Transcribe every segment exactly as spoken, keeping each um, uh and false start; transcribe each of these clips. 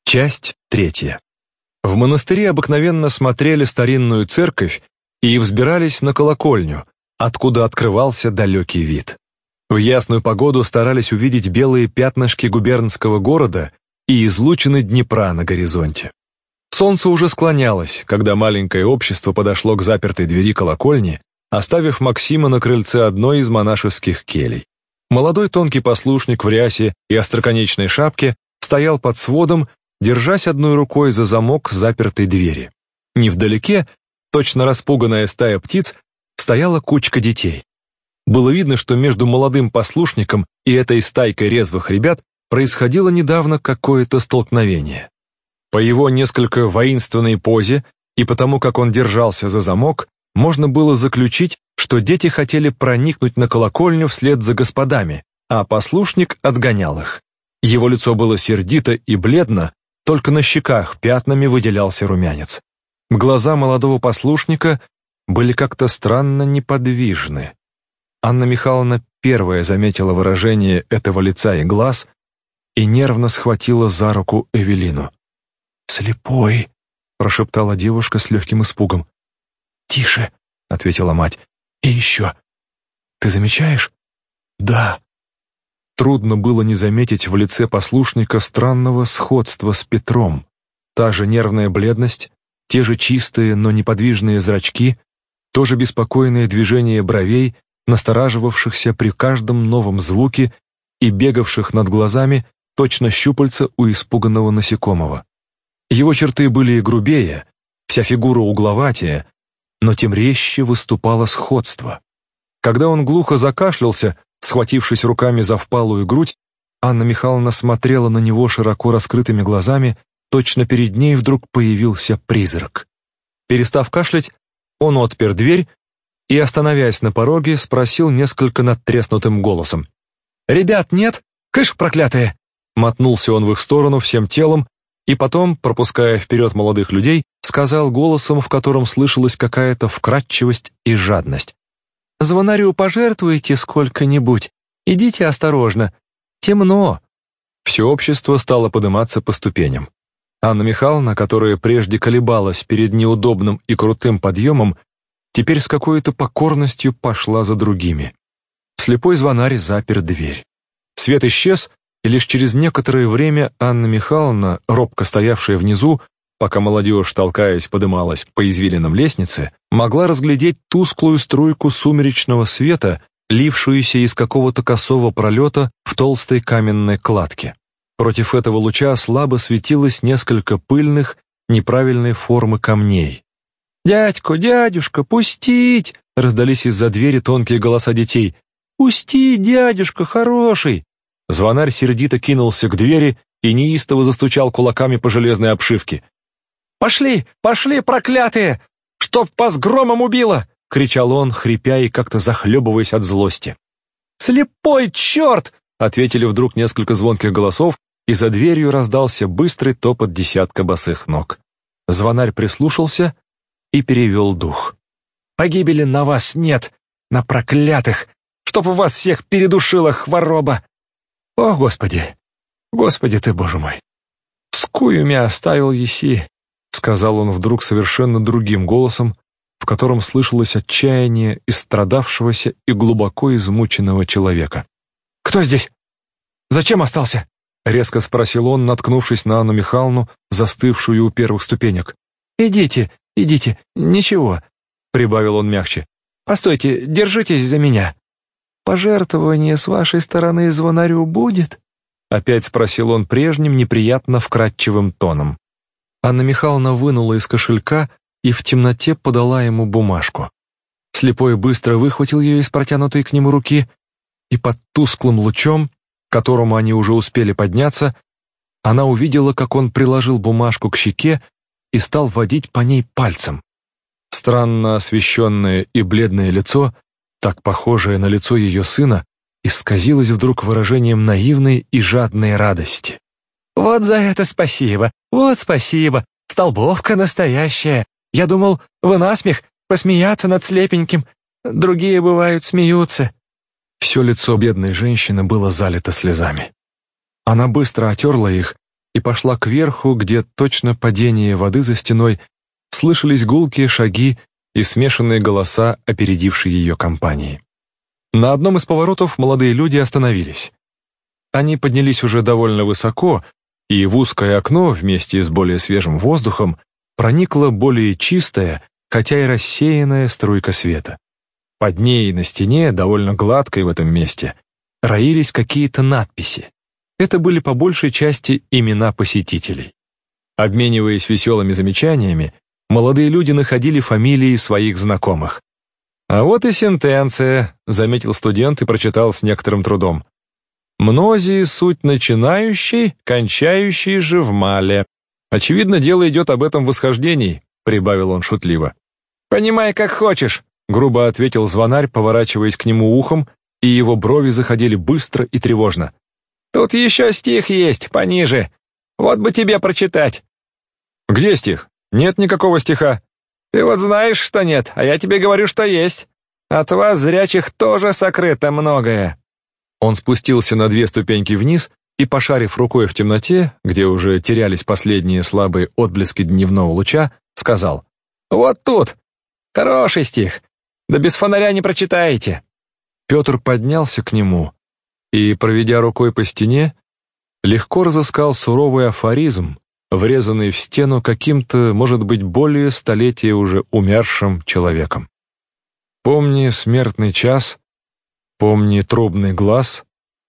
Часть третья. В монастыре обыкновенно смотрели старинную церковь и взбирались на колокольню, откуда открывался далекий вид. В ясную погоду старались увидеть белые пятнышки губернского города и излучины Днепра на горизонте. Солнце уже склонялось, когда маленькое общество подошло к запертой двери колокольни, оставив Максима на крыльце одной из монашеских келей. Молодой тонкий послушник в рясе и остроконечной шапке стоял под сводом, держась одной рукой за замок запертой двери. Невдалеке, точно распуганная стая птиц, стояла кучка детей. Было видно, что между молодым послушником и этой стайкой резвых ребят происходило недавно какое-то столкновение. По его несколько воинственной позе и потому, как он держался за замок, можно было заключить, что дети хотели проникнуть на колокольню вслед за господами, а послушник отгонял их. Его лицо было сердито и бледно, только на щеках пятнами выделялся румянец. Глаза молодого послушника были как-то странно неподвижны. Анна Михайловна первая заметила выражение этого лица и глаз и нервно схватила за руку Эвелину. «Слепой!» — прошептала девушка с легким испугом. «Тише!» — ответила мать. «И еще! Ты замечаешь?» «Да!» Трудно было не заметить в лице послушника странного сходства с Петром. Та же нервная бледность, те же чистые, но неподвижные зрачки, то же беспокойное движение бровей, настораживавшихся при каждом новом звуке и бегавших над глазами точно щупальца у испуганного насекомого. Его черты были и грубее, вся фигура угловатее, но тем резче выступало сходство. Когда он глухо закашлялся, схватившись руками за впалую грудь, Анна Михайловна смотрела на него широко раскрытыми глазами, точно перед ней вдруг появился призрак. Перестав кашлять, он отпер дверь и, остановясь на пороге, спросил несколько надтреснутым голосом. «Ребят, нет? Кыш, проклятые!» Мотнулся он в их сторону всем телом и потом, пропуская вперед молодых людей, сказал голосом, в котором слышалась какая-то вкрадчивость и жадность. «Звонарю пожертвуйте сколько-нибудь. Идите осторожно. Темно». Все общество стало подниматься по ступеням. Анна Михайловна, которая прежде колебалась перед неудобным и крутым подъемом, теперь с какой-то покорностью пошла за другими. Слепой звонарь запер дверь. Свет исчез, и лишь через некоторое время Анна Михайловна, робко стоявшая внизу, пока молодежь, толкаясь, подымалась по извилинам лестницы, могла разглядеть тусклую струйку сумеречного света, лившуюся из какого-то косого пролета в толстой каменной кладке. Против этого луча слабо светилось несколько пыльных, неправильной формы камней. «Дядько, дядюшка, пустить!» — раздались из-за двери тонкие голоса детей. «Пусти, дядюшка, хороший!» Звонарь сердито кинулся к двери и неистово застучал кулаками по железной обшивке. «Пошли, пошли, проклятые! Чтоб вас громом убило!» — кричал он, хрипя и как-то захлебываясь от злости. «Слепой черт!» — ответили вдруг несколько звонких голосов, и за дверью раздался быстрый топот десятка босых ног. Звонарь прислушался и перевел дух. «Погибели на вас нет, на проклятых, чтоб у вас всех передушила хвороба! О, Господи! Господи ты, Боже мой! Скую мя оставил еси!» — сказал он вдруг совершенно другим голосом, в котором слышалось отчаяние истрадавшегося и глубоко измученного человека. «Кто здесь? Зачем остался?» — резко спросил он, наткнувшись на Анну Михайловну, застывшую у первых ступенек. «Идите, идите, ничего», — прибавил он мягче. «Постойте, держитесь за меня». «Пожертвование с вашей стороны звонарю будет?» — опять спросил он прежним неприятно вкрадчивым тоном. Анна Михайловна вынула из кошелька и в темноте подала ему бумажку. Слепой быстро выхватил ее из протянутой к нему руки, и под тусклым лучом, к которому они уже успели подняться, она увидела, как он приложил бумажку к щеке и стал водить по ней пальцем. Странно освещенное и бледное лицо, так похожее на лицо ее сына, исказилось вдруг выражением наивной и жадной радости. «Вот за это спасибо, вот спасибо, столбовка настоящая. Я думал, вы насмех посмеяться над слепеньким, другие, бывают, смеются». Все лицо бедной женщины было залито слезами. Она быстро отерла их и пошла кверху, где точно падение воды за стеной слышались гулкие шаги и смешанные голоса опередившей ее компании. На одном из поворотов молодые люди остановились. Они поднялись уже довольно высоко, и в узкое окно вместе с более свежим воздухом проникла более чистая, хотя и рассеянная струйка света. Под ней на стене, довольно гладкой в этом месте, роились какие-то надписи. Это были по большей части имена посетителей. Обмениваясь веселыми замечаниями, молодые люди находили фамилии своих знакомых. «А вот и сентенция», — заметил студент и прочитал с некоторым трудом. «Мнозии суть начинающий, кончающий же в мале». «Очевидно, дело идет об этом восхождении», — прибавил он шутливо. «Понимай, как хочешь», — грубо ответил звонарь, поворачиваясь к нему ухом, и его брови заходили быстро и тревожно. «Тут еще стих есть, пониже. Вот бы тебе прочитать». «Где стих? Нет никакого стиха». «Ты вот знаешь, что нет, а я тебе говорю, что есть. От вас, зрячих, тоже сокрыто многое». Он спустился на две ступеньки вниз и, пошарив рукой в темноте, где уже терялись последние слабые отблески дневного луча, сказал: «Вот тут. Хороший стих. Да без фонаря не прочитаете». Петр поднялся к нему и, проведя рукой по стене, легко разыскал суровый афоризм, врезанный в стену каким-то, может быть, более столетия уже умершим человеком. «Помни смертный час, помни трубный глаз,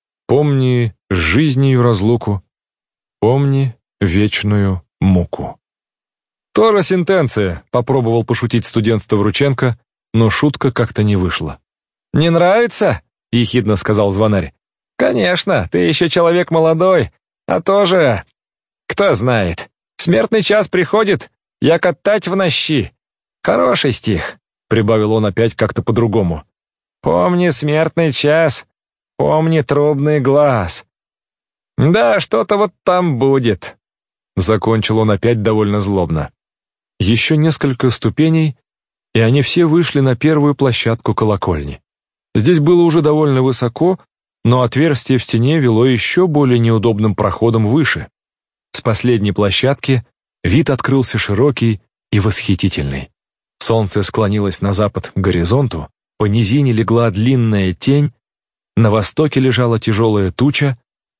помни жизнью разлуку, помни вечную муку». «Тоже сентенция», — попробовал пошутить студент Ставрученко, но шутка как-то не вышла. «Не нравится?» — ехидно сказал звонарь. «Конечно, ты еще человек молодой, а тоже... Кто знает, смертный час приходит, я катать в нощи. Хороший стих», — прибавил он опять как-то по-другому. «Помни смертный час, помни трубный глаз». «Да, что-то вот там будет», — закончил он опять довольно злобно. Еще несколько ступеней, и они все вышли на первую площадку колокольни. Здесь было уже довольно высоко, но отверстие в стене вело еще более неудобным проходом выше. С последней площадки вид открылся широкий и восхитительный. Солнце склонилось на запад к горизонту, по низине легла длинная тень, на востоке лежала тяжелая туча,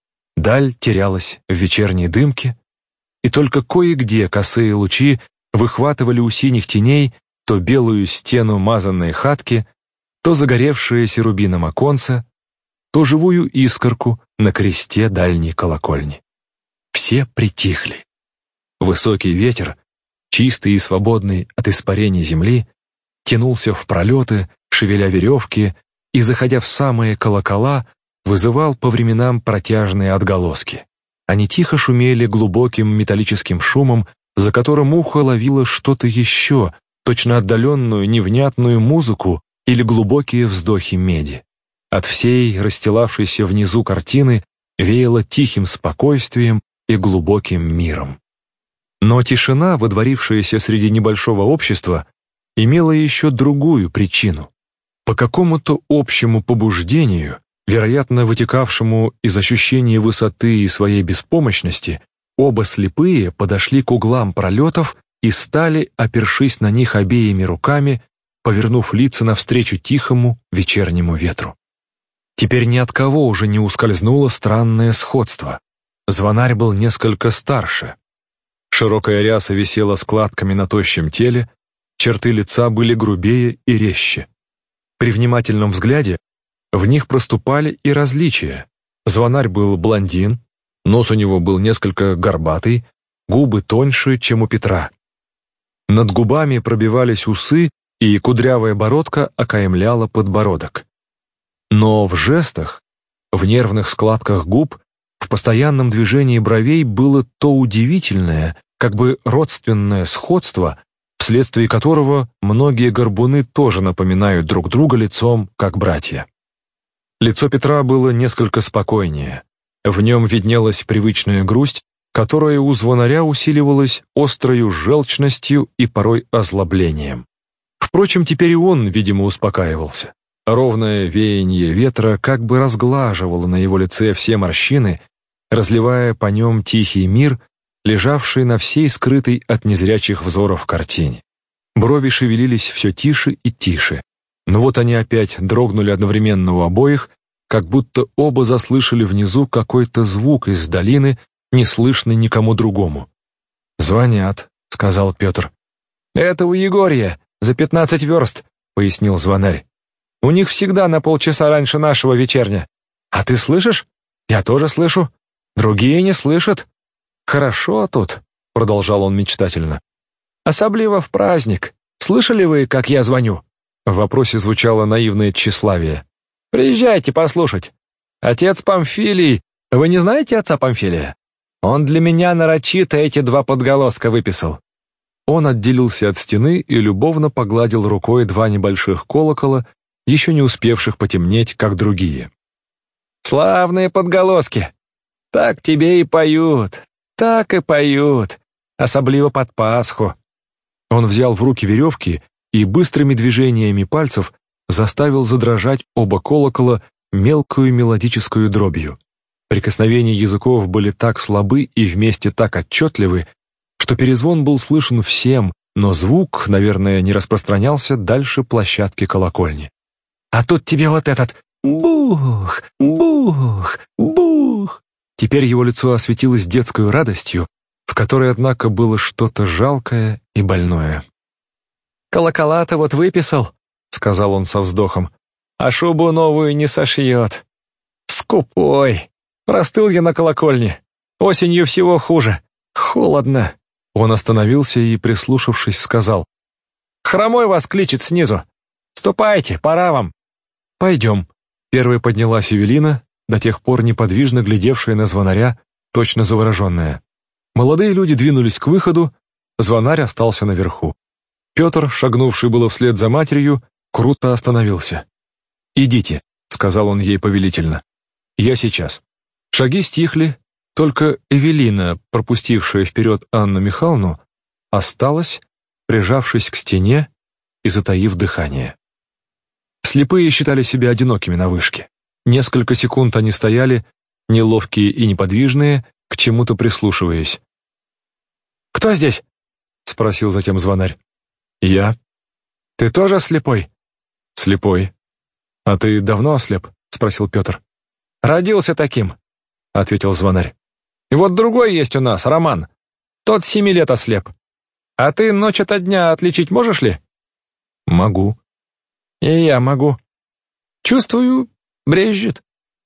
даль терялась в вечерней дымке, и только кое-где косые лучи выхватывали у синих теней то белую стену мазанной хатки, то загоревшееся рубином оконце, то живую искорку на кресте дальней колокольни. Все притихли. Высокий ветер, чистый и свободный от испарений земли, тянулся в пролеты, шевеля веревки, и, заходя в самые колокола, вызывал по временам протяжные отголоски. Они тихо шумели глубоким металлическим шумом, за которым ухо ловило что-то еще, точно отдаленную невнятную музыку или глубокие вздохи меди. От всей расстилавшейся внизу картины веяло тихим спокойствием и глубоким миром. Но тишина, водворившаяся среди небольшого общества, имела еще другую причину. По какому-то общему побуждению, вероятно, вытекавшему из ощущения высоты и своей беспомощности, оба слепые подошли к углам пролетов и стали, опершись на них обеими руками, повернув лица навстречу тихому вечернему ветру. Теперь ни от кого уже не ускользнуло странное сходство. Звонарь был несколько старше. Широкая ряса висела складками на тощем теле, черты лица были грубее и резче. При внимательном взгляде в них проступали и различия. Звонарь был блондин, нос у него был несколько горбатый, губы тоньше, чем у Петра. Над губами пробивались усы, и кудрявая бородка окаймляла подбородок. Но в жестах, в нервных складках губ, в постоянном движении бровей было то удивительное, как бы родственное сходство, вследствие которого многие горбуны тоже напоминают друг друга лицом, как братья. Лицо Петра было несколько спокойнее. В нем виднелась привычная грусть, которая у звонаря усиливалась острою желчностью и порой озлоблением. Впрочем, теперь и он, видимо, успокаивался. Ровное веяние ветра как бы разглаживало на его лице все морщины, разливая по нем тихий мир, лежавший на всей скрытой от незрячих взоров картине. Брови шевелились все тише и тише, но вот они опять дрогнули одновременно у обоих, как будто оба заслышали внизу какой-то звук из долины, не слышный никому другому. «Звонят», — сказал Петр. «Это у Егорья, за пятнадцать верст», — пояснил звонарь. «У них всегда на полчаса раньше нашего вечерня. А ты слышишь? Я тоже слышу. Другие не слышат. Хорошо тут», — продолжал он мечтательно. «Особливо в праздник. Слышали вы, как я звоню?» В вопросе звучало наивное тщеславие. «Приезжайте послушать. Отец Памфилий... Вы не знаете отца Памфилия? Он для меня нарочито эти два подголоска выписал». Он отделился от стены и любовно погладил рукой два небольших колокола, еще не успевших потемнеть, как другие. «Славные подголоски! Так тебе и поют, так и поют, особливо под Пасху». Он взял в руки веревки и быстрыми движениями пальцев заставил задрожать оба колокола мелкую мелодическую дробью. Прикосновения языков были так слабы и вместе так отчетливы, что перезвон был слышен всем, но звук, наверное, не распространялся дальше площадки колокольни. «А тут тебе вот этот бух, бух, бух!» Теперь его лицо осветилось детской радостью, в которой, однако, было что-то жалкое и больное. «Колокола-то вот выписал», — сказал он со вздохом, «а шубу новую не сошьет. Скупой! Простыл я на колокольне. Осенью всего хуже. Холодно». Он остановился и, прислушавшись, сказал, «Хромой вас кличет снизу. Ступайте, пора вам». «Пойдем». Первой поднялась Эвелина, до тех пор неподвижно глядевшая на звонаря, точно завороженная. Молодые люди двинулись к выходу, звонарь остался наверху. Петр, шагнувший было вслед за матерью, круто остановился. «Идите», — сказал он ей повелительно. «Я сейчас». Шаги стихли, только Эвелина, пропустившая вперед Анну Михайловну, осталась, прижавшись к стене и затаив дыхание. Слепые считали себя одинокими на вышке. Несколько секунд они стояли, неловкие и неподвижные, к чему-то прислушиваясь. «Кто здесь?» — спросил затем звонарь. «Я». «Ты тоже слепой?» «Слепой». «А ты давно ослеп?» — спросил Петр. «Родился таким», — ответил звонарь. «И вот другой есть у нас, Роман. Тот семи лет ослеп. А ты ночь ото дня отличить можешь ли?» «Могу». «И я могу. Чувствую, брезжит.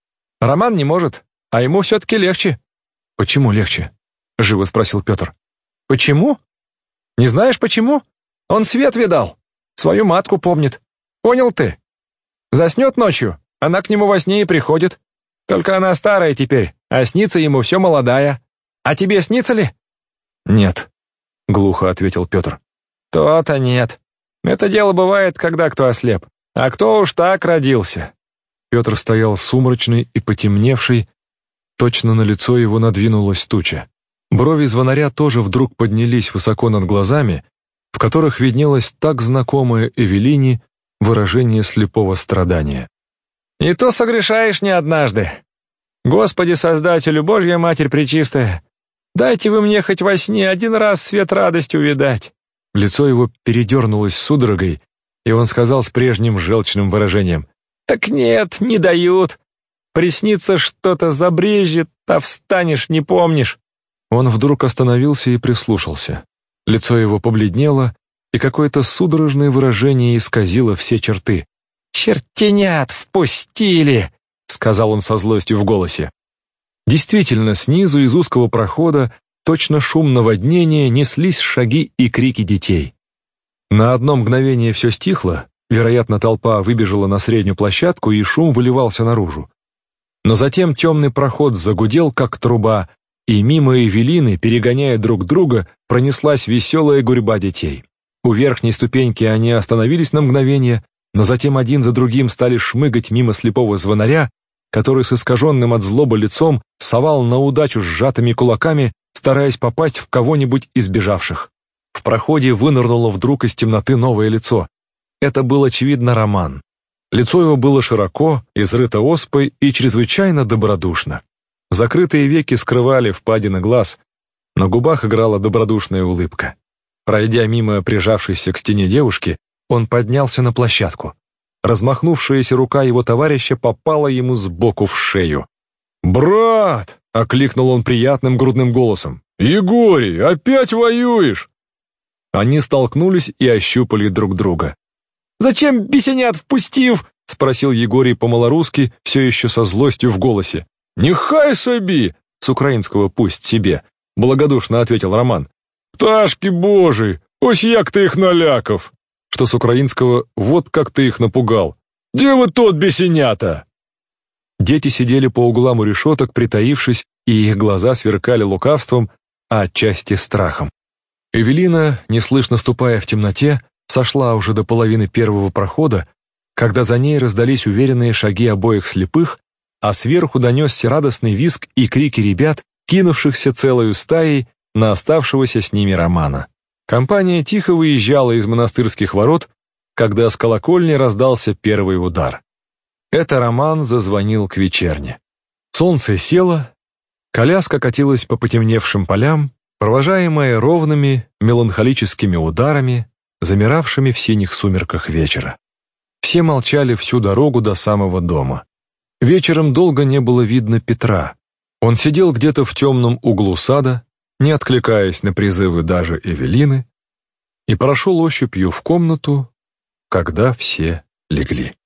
Роман не может, а ему все-таки легче». «Почему легче?» — живо спросил Петр. «Почему? Не знаешь почему? Он свет видал, свою матку помнит. Понял ты? Заснет ночью, она к нему во сне и приходит. Только она старая теперь, а снится ему все молодая. А тебе снится ли?» «Нет», — глухо ответил Петр. «То-то нет. Это дело бывает, когда кто ослеп. А кто уж так родился». Петр стоял сумрачный и потемневший, точно на лицо его надвинулась туча. Брови звонаря тоже вдруг поднялись высоко над глазами, в которых виднелось так знакомое Эвелине выражение слепого страдания. «И то согрешаешь не однажды. Господи, Создателю, Божья Матерь Пречистая, дайте вы мне хоть во сне один раз свет радости увидать». Лицо его передернулось судорогой, и он сказал с прежним желчным выражением: «Так нет, не дают. Приснится что-то, забрежет, а встанешь, не помнишь». Он вдруг остановился и прислушался. Лицо его побледнело, и какое-то судорожное выражение исказило все черты. «Чертенят впустили!» — сказал он со злостью в голосе. Действительно, снизу из узкого прохода, точно шум наводнения, неслись шаги и крики детей. На одно мгновение все стихло, вероятно, толпа выбежала на среднюю площадку, и шум выливался наружу. Но затем темный проход загудел, как труба, и мимо Эвелины, перегоняя друг друга, пронеслась веселая гурьба детей. У верхней ступеньки они остановились на мгновение, но затем один за другим стали шмыгать мимо слепого звонаря, который с искаженным от злобы лицом совал на удачу сжатыми кулаками, стараясь попасть в кого-нибудь из бежавших. В проходе вынырнуло вдруг из темноты новое лицо. Это был, очевидно, Роман. Лицо его было широко, изрыто оспой и чрезвычайно добродушно. Закрытые веки скрывали впадины глаз, на губах играла добродушная улыбка. Пройдя мимо прижавшейся к стене девушки, он поднялся на площадку. Размахнувшаяся рука его товарища попала ему сбоку в шею. «Брат!» — окликнул он приятным грудным голосом. «Егорий, опять воюешь?» Они столкнулись и ощупали друг друга. «Зачем бесенят впустив?» — спросил Егорий по-малорусски, все еще со злостью в голосе. «Нехай собі!» — с украинского «пусть себе», — благодушно ответил Роман. «Пташки божий, ось як ты их налякав!» Что с украинского «вот как ты их напугал!» «Где вы тот бесенята?» Дети сидели по углам у решеток, притаившись, и их глаза сверкали лукавством, а отчасти страхом. Эвелина, неслышно ступая в темноте, сошла уже до половины первого прохода, когда за ней раздались уверенные шаги обоих слепых, а сверху донесся радостный визг и крики ребят, кинувшихся целою стаей на оставшегося с ними Романа. Компания тихо выезжала из монастырских ворот, когда с колокольни раздался первый удар. Это Роман зазвонил к вечерне. Солнце село, коляска катилась по потемневшим полям, провожаемая ровными меланхолическими ударами, замиравшими в синих сумерках вечера. Все молчали всю дорогу до самого дома. Вечером долго не было видно Петра. Он сидел где-то в темном углу сада, не откликаясь на призывы даже Эвелины, и прошел ощупью в комнату, когда все легли.